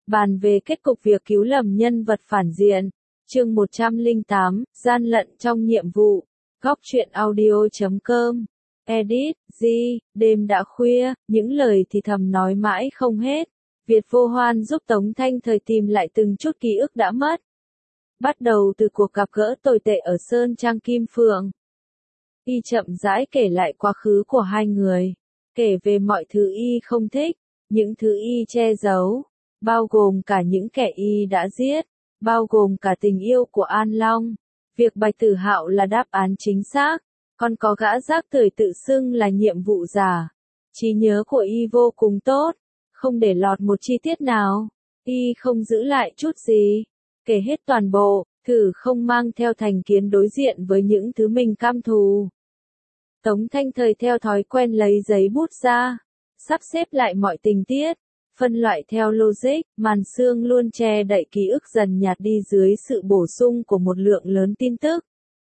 bàn về kết cục việc cứu lầm nhân vật phản diện. Chương 108, gian lận trong nhiệm vụ. Góc truyện audio.com. Edit, G, đêm đã khuya, những lời thì thầm nói mãi không hết. Việt Vô Hoan giúp Tống Thanh Thời tìm lại từng chút ký ức đã mất. Bắt đầu từ cuộc gặp gỡ tồi tệ ở Sơn Trang Kim Phượng. Y chậm rãi kể lại quá khứ của hai người. Kể về mọi thứ Y không thích, những thứ Y che giấu, bao gồm cả những kẻ Y đã giết, bao gồm cả tình yêu của An Long. Việc Bạch Tử Hạo là đáp án chính xác, còn có gã rác rưởi tự xưng là nhiệm vụ giả. Trí nhớ của Y vô cùng tốt, không để lọt một chi tiết nào. Y không giữ lại chút gì, kể hết toàn bộ, thử không mang theo thành kiến đối diện với những thứ mình căm thù. Tống Thanh Thời theo thói quen lấy giấy bút ra, sắp xếp lại mọi tình tiết, phân loại theo logic, màn sương luôn che đậy ký ức dần nhạt đi dưới sự bổ sung của một lượng lớn tin tức.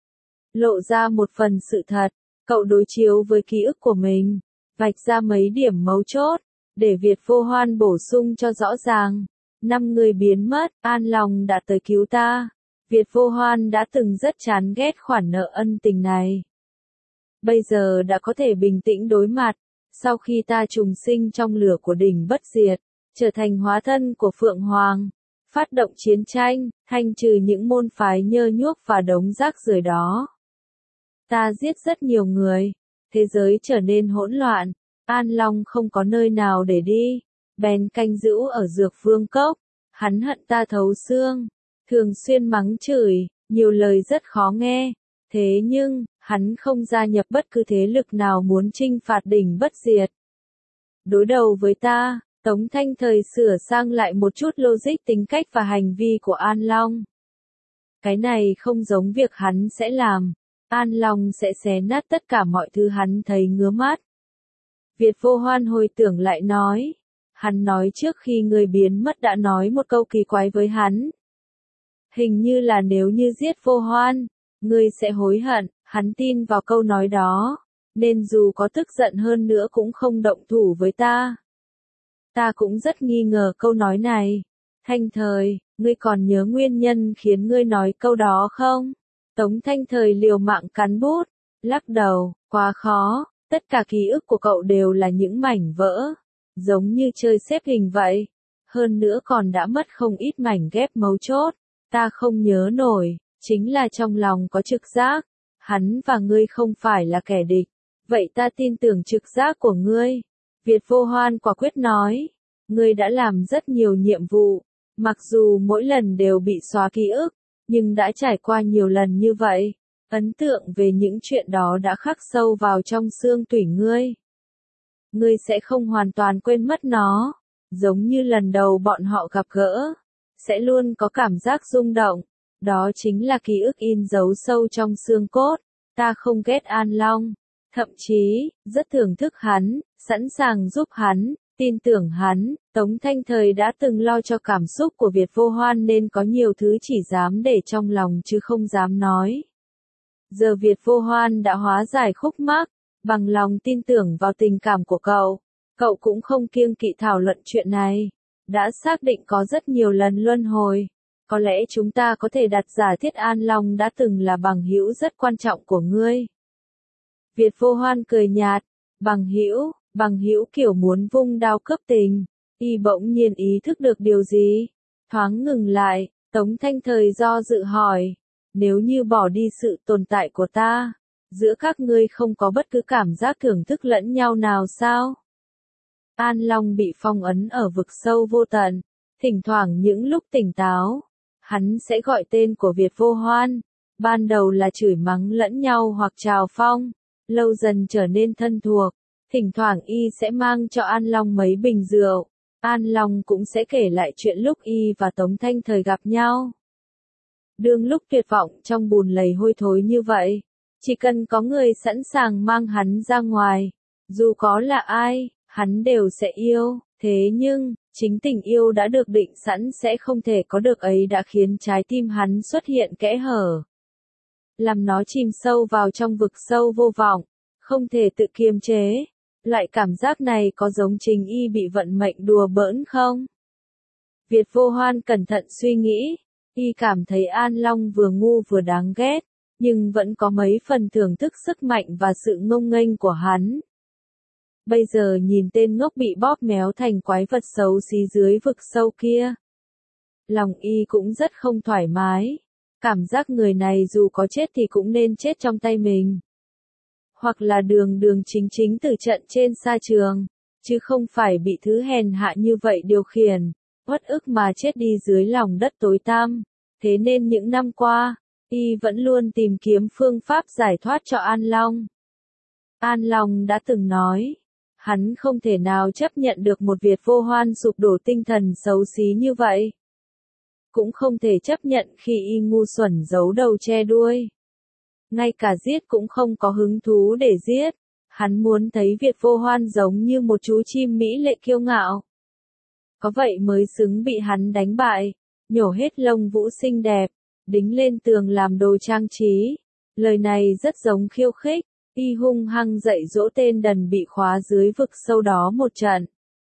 Lộ ra một phần sự thật, cậu đối chiếu với ký ức của mình, vạch ra mấy điểm mấu chốt, để Việt Vô Hoan bổ sung cho rõ ràng. 5 người biến mất, An Long đã tới cứu ta. Việt Vô Hoan đã từng rất chán ghét khoản nợ ân tình này. Bây giờ đã có thể bình tĩnh đối mặt, sau khi ta trùng sinh trong lửa của đỉnh bất diệt, trở thành hóa thân của Phượng Hoàng, phát động chiến tranh, thanh trừ những môn phái nhơ nhuốc và đống rác rưởi đó. Ta giết rất nhiều người, thế giới trở nên hỗn loạn, An Long không có nơi nào để đi, bèn canh giữ ở Dược Vương Cốc, hắn hận ta thấu xương, thường xuyên mắng chửi, nhiều lời rất khó nghe, thế nhưng, hắn không gia nhập bất cứ thế lực nào muốn chinh phạt đỉnh bất diệt. Đối đầu với ta, Tống Thanh Thời sửa sang lại một chút logic tính cách và hành vi của An Long. Cái này không giống việc hắn sẽ làm, An Long sẽ xé nát tất cả mọi thứ hắn thấy ngứa mắt. Việt Vô Hoan hồi tưởng lại nói, hắn nói trước khi người biến mất đã nói một câu kỳ quái với hắn. Hình như là nếu như giết Vô Hoan, ngươi sẽ hối hận, hắn tin vào câu nói đó, nên dù có tức giận hơn nữa cũng không động thủ với ta. Ta cũng rất nghi ngờ câu nói này. Thanh Thời, ngươi còn nhớ nguyên nhân khiến ngươi nói câu đó không? Tống Thanh Thời liều mạng cắn bút, lắc đầu, quá khó, tất cả ký ức của cậu đều là những mảnh vỡ, giống như chơi xếp hình vậy. Hơn nữa còn đã mất không ít mảnh ghép mấu chốt, ta không nhớ nổi, chính là trong lòng có trực giác, hắn và ngươi không phải là kẻ địch, vậy ta tin tưởng trực giác của ngươi. Việt Vô Hoan quả quyết nói, ngươi đã làm rất nhiều nhiệm vụ, mặc dù mỗi lần đều bị xóa ký ức, nhưng đã trải qua nhiều lần như vậy, ấn tượng về những chuyện đó đã khắc sâu vào trong xương tủy ngươi. Ngươi sẽ không hoàn toàn quên mất nó, giống như lần đầu bọn họ gặp gỡ, sẽ luôn có cảm giác rung động, đó chính là ký ức in dấu sâu trong xương cốt. Ta không ghét An Long, thậm chí, rất thưởng thức hắn, sẵn sàng giúp hắn, tin tưởng hắn. Tống Thanh Thời đã từng lo cho cảm xúc của Việt Vô Hoan nên có nhiều thứ chỉ dám để trong lòng chứ không dám nói. Giờ Việt Vô Hoan đã hóa giải khúc mắc, bằng lòng tin tưởng vào tình cảm của cậu. Cậu cũng không kiêng kỵ thảo luận chuyện này. Đã xác định có rất nhiều lần luân hồi. Có lẽ chúng ta có thể đặt giả thiết An Long đã từng là bằng hữu rất quan trọng của ngươi. Việt Vô Hoan cười nhạt, bằng hữu kiểu muốn vung đao cướp tình. Y bỗng nhiên ý thức được điều gì? Thoáng ngừng lại, Tống Thanh Thời do dự hỏi, nếu như bỏ đi sự tồn tại của ta, giữa các ngươi không có bất cứ cảm giác thưởng thức lẫn nhau nào sao? An Long bị phong ấn ở vực sâu vô tận, thỉnh thoảng những lúc tỉnh táo, hắn sẽ gọi tên của Việt Vô Hoan, ban đầu là chửi mắng lẫn nhau hoặc chào phong, lâu dần trở nên thân thuộc, thỉnh thoảng Y sẽ mang cho An Long mấy bình rượu, An Long cũng sẽ kể lại chuyện lúc Y và Tống Thanh Thời gặp nhau. Đương lúc tuyệt vọng trong bùn lầy hôi thối như vậy, chỉ cần có người sẵn sàng mang hắn ra ngoài, dù có là ai, hắn đều sẽ yêu, thế nhưng, chính tình yêu đã được định sẵn sẽ không thể có được ấy đã khiến trái tim hắn xuất hiện kẽ hở. Làm nó chìm sâu vào trong vực sâu vô vọng, không thể tự kiềm chế. Loại cảm giác này có giống Trình Y bị vận mệnh đùa bỡn không? Việt Vô Hoan cẩn thận suy nghĩ, y cảm thấy An Long vừa ngu vừa đáng ghét, nhưng vẫn có mấy phần thưởng thức sức mạnh và sự ngông nghênh của hắn. Bây giờ nhìn tên ngốc bị bóp méo thành quái vật xấu xí dưới vực sâu kia. Lòng y cũng rất không thoải mái. Cảm giác người này dù có chết thì cũng nên chết trong tay mình. Hoặc là đường đường chính chính từ trận trên sa trường, chứ không phải bị thứ hèn hạ như vậy điều khiển, uất ức mà chết đi dưới lòng đất tối tăm. Thế nên những năm qua, y vẫn luôn tìm kiếm phương pháp giải thoát cho An Long. An Long đã từng nói, hắn không thể nào chấp nhận được một Việt Vô Hoan sụp đổ tinh thần xấu xí như vậy. Cũng không thể chấp nhận khi y ngu xuẩn giấu đầu che đuôi. Ngay cả giết cũng không có hứng thú để giết. Hắn muốn thấy Việt Vô Hoan giống như một chú chim mỹ lệ kiêu ngạo. Có vậy mới xứng bị hắn đánh bại, nhổ hết lông vũ xinh đẹp, đính lên tường làm đồ trang trí. Lời này rất giống khiêu khích, y hung hăng dạy dỗ tên đần bị khóa dưới vực sâu đó một trận.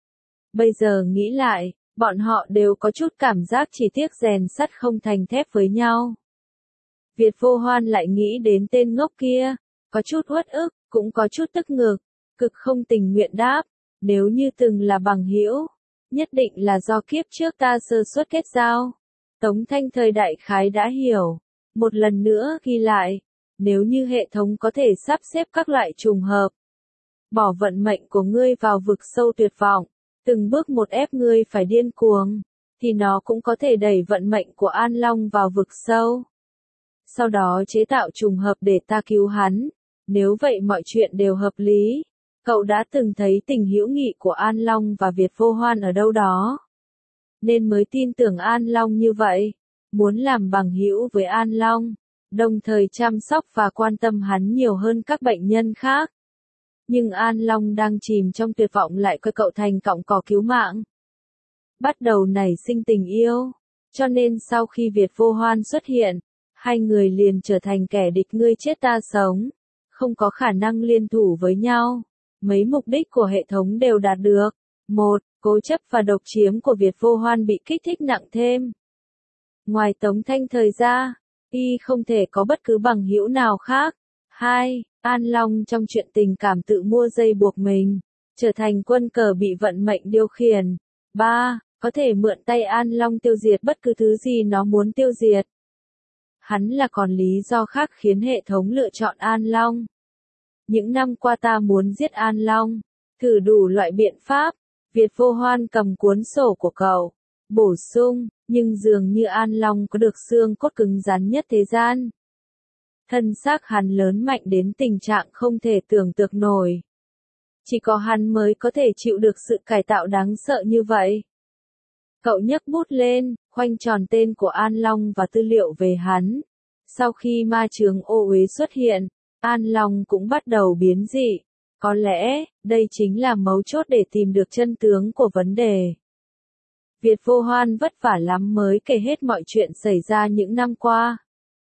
Bây giờ nghĩ lại, bọn họ đều có chút cảm giác chỉ tiếc rèn sắt không thành thép với nhau. Việt Vô Hoan lại nghĩ đến tên ngốc kia, có chút uất ức, cũng có chút tức ngực, cực không tình nguyện đáp, nếu như từng là bằng hữu, nhất định là do kiếp trước ta sơ suất kết giao. Tống Thanh thời đại khái đã hiểu, một lần nữa ghi lại, nếu như hệ thống có thể sắp xếp các loại trùng hợp, bỏ vận mệnh của ngươi vào vực sâu tuyệt vọng, từng bước một ép ngươi phải điên cuồng, thì nó cũng có thể đẩy vận mệnh của An Long vào vực sâu. Sau đó chế tạo trùng hợp để ta cứu hắn, nếu vậy mọi chuyện đều hợp lý. Cậu đã từng thấy tình hữu nghị của An Long và Việt Vô Hoan ở đâu đó, nên mới tin tưởng An Long như vậy, muốn làm bằng hữu với An Long, đồng thời chăm sóc và quan tâm hắn nhiều hơn các bệnh nhân khác. Nhưng An Long đang chìm trong tuyệt vọng lại coi cậu thành cọng cỏ cứu mạng. Bắt đầu nảy sinh tình yêu, cho nên sau khi Việt Vô Hoan xuất hiện, hai người liền trở thành kẻ địch ngươi chết ta sống, không có khả năng liên thủ với nhau. Mấy mục đích của hệ thống đều đạt được. 1. Cố chấp và độc chiếm của Việt Vô Hoan bị kích thích nặng thêm. Ngoài Tống Thanh thời ra, y không thể có bất cứ bằng hữu nào khác. 2. An Long trong chuyện tình cảm tự mua dây buộc mình, trở thành quân cờ bị vận mệnh điều khiển. 3. Có thể mượn tay An Long tiêu diệt bất cứ thứ gì nó muốn tiêu diệt. Hắn là còn lý do khác khiến hệ thống lựa chọn An Long. Những năm qua ta muốn giết An Long, thử đủ loại biện pháp. Việt Vô Hoan cầm cuốn sổ của cậu, bổ sung, nhưng dường như An Long có được xương cốt cứng rắn nhất thế gian. Thân xác hắn lớn mạnh đến tình trạng không thể tưởng tượng nổi. Chỉ có hắn mới có thể chịu được sự cải tạo đáng sợ như vậy. Cậu nhấc bút lên, khoanh tròn tên của An Long và tư liệu về hắn. Sau khi ma chướng ô uế xuất hiện, An Long cũng bắt đầu biến dị. Có lẽ, đây chính là mấu chốt để tìm được chân tướng của vấn đề. Việt Vô Hoan vất vả lắm mới kể hết mọi chuyện xảy ra những năm qua.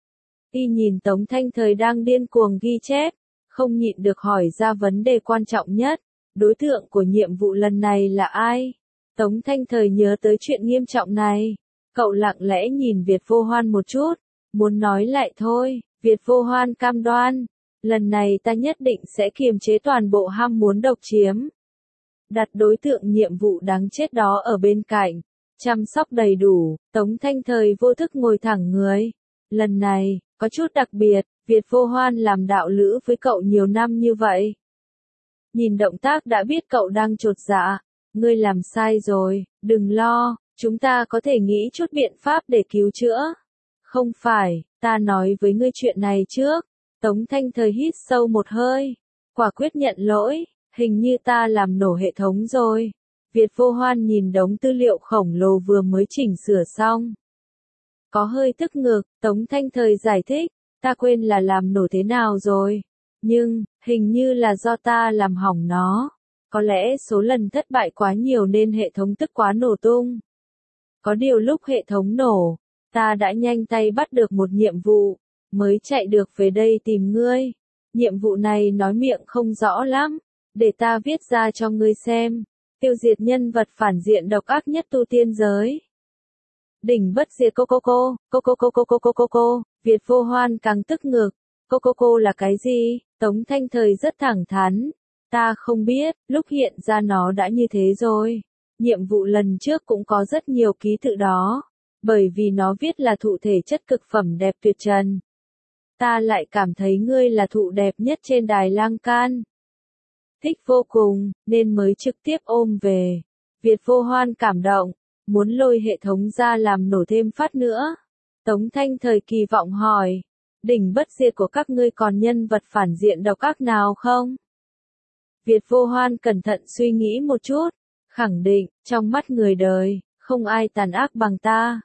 Y nhìn Tống Thanh thời đang điên cuồng ghi chép, không nhịn được hỏi ra vấn đề quan trọng nhất. Đối tượng của nhiệm vụ lần này là ai? Tống Thanh thời nhớ tới chuyện nghiêm trọng này. Cậu lặng lẽ nhìn Việt Vô Hoan một chút, muốn nói lại thôi. Việt Vô Hoan cam đoan, lần này ta nhất định sẽ kiềm chế toàn bộ ham muốn độc chiếm. Đặt đối tượng nhiệm vụ đáng chết đó ở bên cạnh, chăm sóc đầy đủ. Tống Thanh thời vô thức ngồi thẳng người. Lần này, có chút đặc biệt, Việt Vô Hoan làm đạo lữ với cậu nhiều năm như vậy. Nhìn động tác đã biết cậu đang chột dạ. Ngươi làm sai rồi, đừng lo, chúng ta có thể nghĩ chút biện pháp để cứu chữa. Không phải, ta nói với ngươi chuyện này trước. Tống Thanh thời hít sâu một hơi, quả quyết nhận lỗi, hình như ta làm nổ hệ thống rồi. Việt Vô Hoan nhìn đống tư liệu khổng lồ vừa mới chỉnh sửa xong. Có hơi tức ngực, Tống Thanh thời giải thích, ta quên là làm nổ thế nào rồi. Nhưng, hình như là do ta làm hỏng nó. Có lẽ số lần thất bại quá nhiều nên hệ thống tức quá nổ tung. Có điều lúc hệ thống nổ, ta đã nhanh tay bắt được một nhiệm vụ, mới chạy được về đây tìm ngươi. Nhiệm vụ này nói miệng không rõ lắm, để ta viết ra cho ngươi xem. Tiêu diệt nhân vật phản diện độc ác nhất tu tiên giới. Đỉnh bất diệt cô. Việt Vô Hoan càng tức ngực. Cô là cái gì? Tống Thanh Thời rất thẳng thắn. Ta không biết, lúc hiện ra nó đã như thế rồi. Nhiệm vụ lần trước cũng có rất nhiều ký tự đó. Bởi vì nó viết là thụ thể chất cực phẩm đẹp tuyệt trần. Ta lại cảm thấy ngươi là thụ đẹp nhất trên đài Lang Can. Thích vô cùng, nên mới trực tiếp ôm về. Việt Vô Hoan cảm động, muốn lôi hệ thống ra làm nổ thêm phát nữa. Tống Thanh Thời kỳ vọng hỏi, đỉnh bất diệt của các ngươi còn nhân vật phản diện độc ác nào không? Việt Vô Hoan cẩn thận suy nghĩ một chút, khẳng định, trong mắt người đời, không ai tàn ác bằng ta.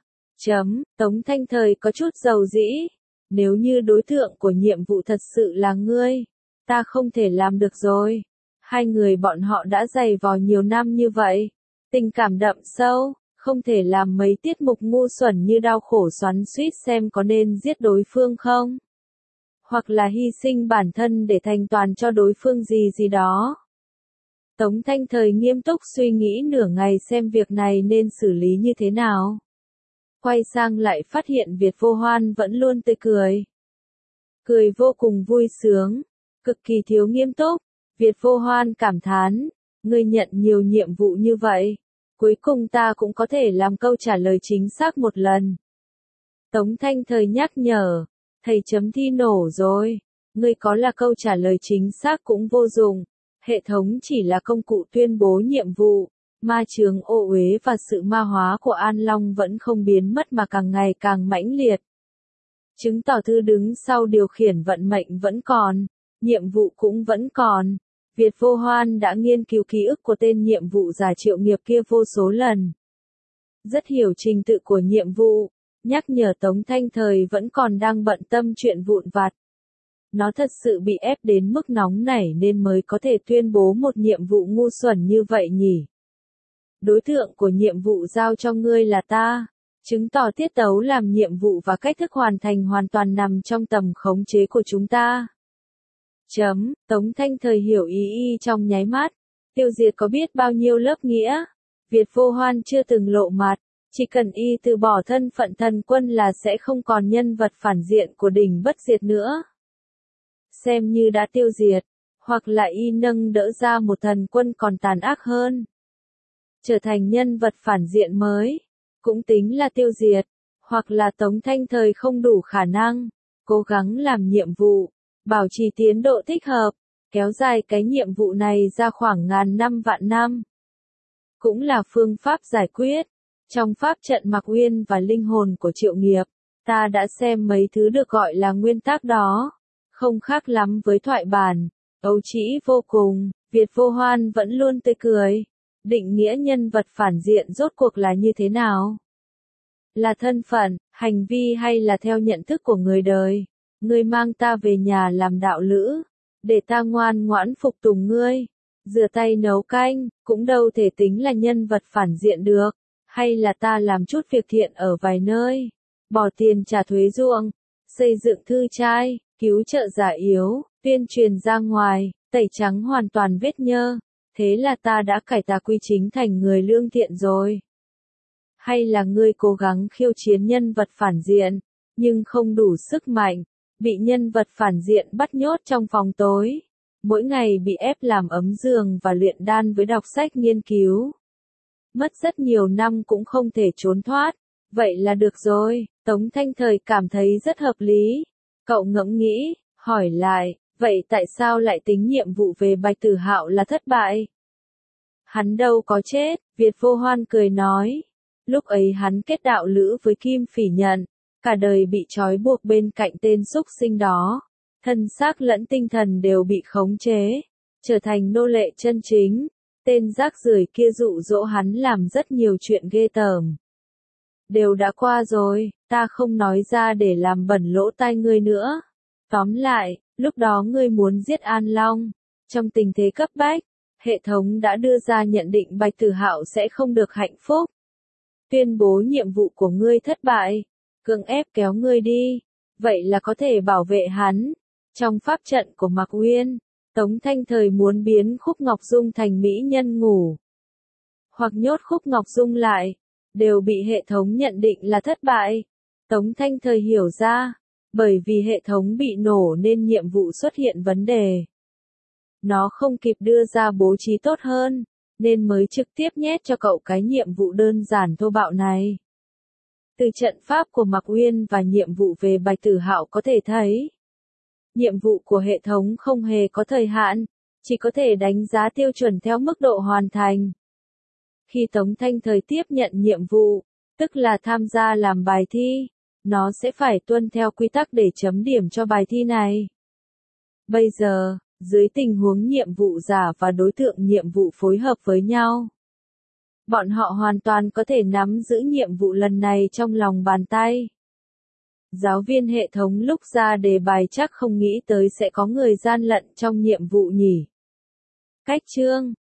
Tống Thanh Thời có chút dầu dĩ, nếu như đối tượng của nhiệm vụ thật sự là ngươi, ta không thể làm được rồi. Hai người bọn họ đã dày vò nhiều năm như vậy, tình cảm đậm sâu, không thể làm mấy tiết mục ngu xuẩn như đau khổ xoắn xuýt xem có nên giết đối phương không? Hoặc là hy sinh bản thân để thành toàn cho đối phương gì đó. Tống Thanh Thời nghiêm túc suy nghĩ nửa ngày xem việc này nên xử lý như thế nào. Quay sang lại phát hiện Việt Vô Hoan vẫn luôn tươi cười. Cười vô cùng vui sướng, cực kỳ thiếu nghiêm túc. Việt Vô Hoan cảm thán, ngươi nhận nhiều nhiệm vụ như vậy, cuối cùng ta cũng có thể làm câu trả lời chính xác một lần. Tống Thanh Thời nhắc nhở, thầy chấm thi nổ rồi, ngươi có là câu trả lời chính xác cũng vô dụng, hệ thống chỉ là công cụ tuyên bố nhiệm vụ, ma chướng ô uế và sự ma hóa của An Long vẫn không biến mất mà càng ngày càng mãnh liệt. Chứng tỏ thư đứng sau điều khiển vận mệnh vẫn còn, nhiệm vụ cũng vẫn còn. Việt Vô Hoan đã nghiên cứu ký ức của tên nhiệm vụ giả triệu nghiệp kia vô số lần. Rất hiểu trình tự của nhiệm vụ, nhắc nhở Tống Thanh Thời vẫn còn đang bận tâm chuyện vụn vặt. Nó thật sự bị ép đến mức nóng nảy nên mới có thể tuyên bố một nhiệm vụ ngu xuẩn như vậy nhỉ. Đối tượng của nhiệm vụ giao cho ngươi là ta, chứng tỏ tiết tấu làm nhiệm vụ và cách thức hoàn thành hoàn toàn nằm trong tầm khống chế của chúng ta. Tống Thanh Thời hiểu ý trong nháy mắt, tiêu diệt có biết bao nhiêu lớp nghĩa. Việt Vô Hoan chưa từng lộ mặt, chỉ cần y từ bỏ thân phận thần quân là sẽ không còn nhân vật phản diện của đỉnh bất diệt nữa. Xem như đã tiêu diệt, hoặc là y nâng đỡ ra một thần quân còn tàn ác hơn. Trở thành nhân vật phản diện mới, cũng tính là tiêu diệt, hoặc là Tống Thanh Thời không đủ khả năng, cố gắng làm nhiệm vụ, bảo trì tiến độ thích hợp, kéo dài cái nhiệm vụ này ra khoảng ngàn năm vạn năm. Cũng là phương pháp giải quyết. Trong pháp trận Mạc Uyên và linh hồn của Triệu Nghiệp, ta đã xem mấy thứ được gọi là nguyên tắc đó. Không khác lắm với thoại bản, ấu trĩ vô cùng, Việt Vô Hoan vẫn luôn tươi cười. Định nghĩa nhân vật phản diện rốt cuộc là như thế nào? Là thân phận, hành vi hay là theo nhận thức của người đời? Ngươi mang ta về nhà làm đạo lữ, để ta ngoan ngoãn phục tùng ngươi, rửa tay nấu canh, cũng đâu thể tính là nhân vật phản diện được, hay là ta làm chút việc thiện ở vài nơi, bỏ tiền trả thuế ruộng, xây dựng thư trai, cứu trợ già yếu, tuyên truyền ra ngoài, tẩy trắng hoàn toàn vết nhơ, thế là ta đã cải tà quy chính thành người lương thiện rồi. Hay là ngươi cố gắng khiêu chiến nhân vật phản diện, nhưng không đủ sức mạnh, bị nhân vật phản diện bắt nhốt trong phòng tối, mỗi ngày bị ép làm ấm giường và luyện đan với đọc sách nghiên cứu. Mất rất nhiều năm cũng không thể trốn thoát, vậy là được rồi, Tống Thanh Thời cảm thấy rất hợp lý. Cậu ngẫm nghĩ, hỏi lại, vậy tại sao lại tính nhiệm vụ về Bạch Tử Hạo là thất bại? Hắn đâu có chết, Việt Vô Hoan cười nói. Lúc ấy hắn kết đạo lữ với Kim Phỉ Nhận, cả đời bị trói buộc bên cạnh tên súc sinh đó. Thân xác lẫn tinh thần đều bị khống chế, trở thành nô lệ chân chính. Tên rác rưởi kia dụ dỗ hắn làm rất nhiều chuyện ghê tởm. Đều đã qua rồi, ta không nói ra để làm bẩn lỗ tai ngươi nữa. Tóm lại, lúc đó ngươi muốn giết An Long. Trong tình thế cấp bách, hệ thống đã đưa ra nhận định Bạch Tử Hạo sẽ không được hạnh phúc. Tuyên bố nhiệm vụ của ngươi thất bại, cưỡng ép kéo ngươi đi, vậy là có thể bảo vệ hắn. Trong pháp trận của Mạc Uyên, Tống Thanh Thời muốn biến Khúc Ngọc Dung thành mỹ nhân ngủ, hoặc nhốt Khúc Ngọc Dung lại, đều bị hệ thống nhận định là thất bại. Tống Thanh Thời hiểu ra, bởi vì hệ thống bị nổ nên nhiệm vụ xuất hiện vấn đề. Nó không kịp đưa ra bố trí tốt hơn, nên mới trực tiếp nhét cho cậu cái nhiệm vụ đơn giản thô bạo này. Từ trận pháp của Mạc Uyên và nhiệm vụ về Bạch Tử Hạo có thể thấy, nhiệm vụ của hệ thống không hề có thời hạn, chỉ có thể đánh giá tiêu chuẩn theo mức độ hoàn thành. Khi Tống Thanh Thời tiếp nhận nhiệm vụ, tức là tham gia làm bài thi, nó sẽ phải tuân theo quy tắc để chấm điểm cho bài thi này. Bây giờ, dưới tình huống nhiệm vụ giả và đối tượng nhiệm vụ phối hợp với nhau, bọn họ hoàn toàn có thể nắm giữ nhiệm vụ lần này trong lòng bàn tay. Giáo viên hệ thống lúc ra đề bài chắc không nghĩ tới sẽ có người gian lận trong nhiệm vụ nhỉ. Cách chương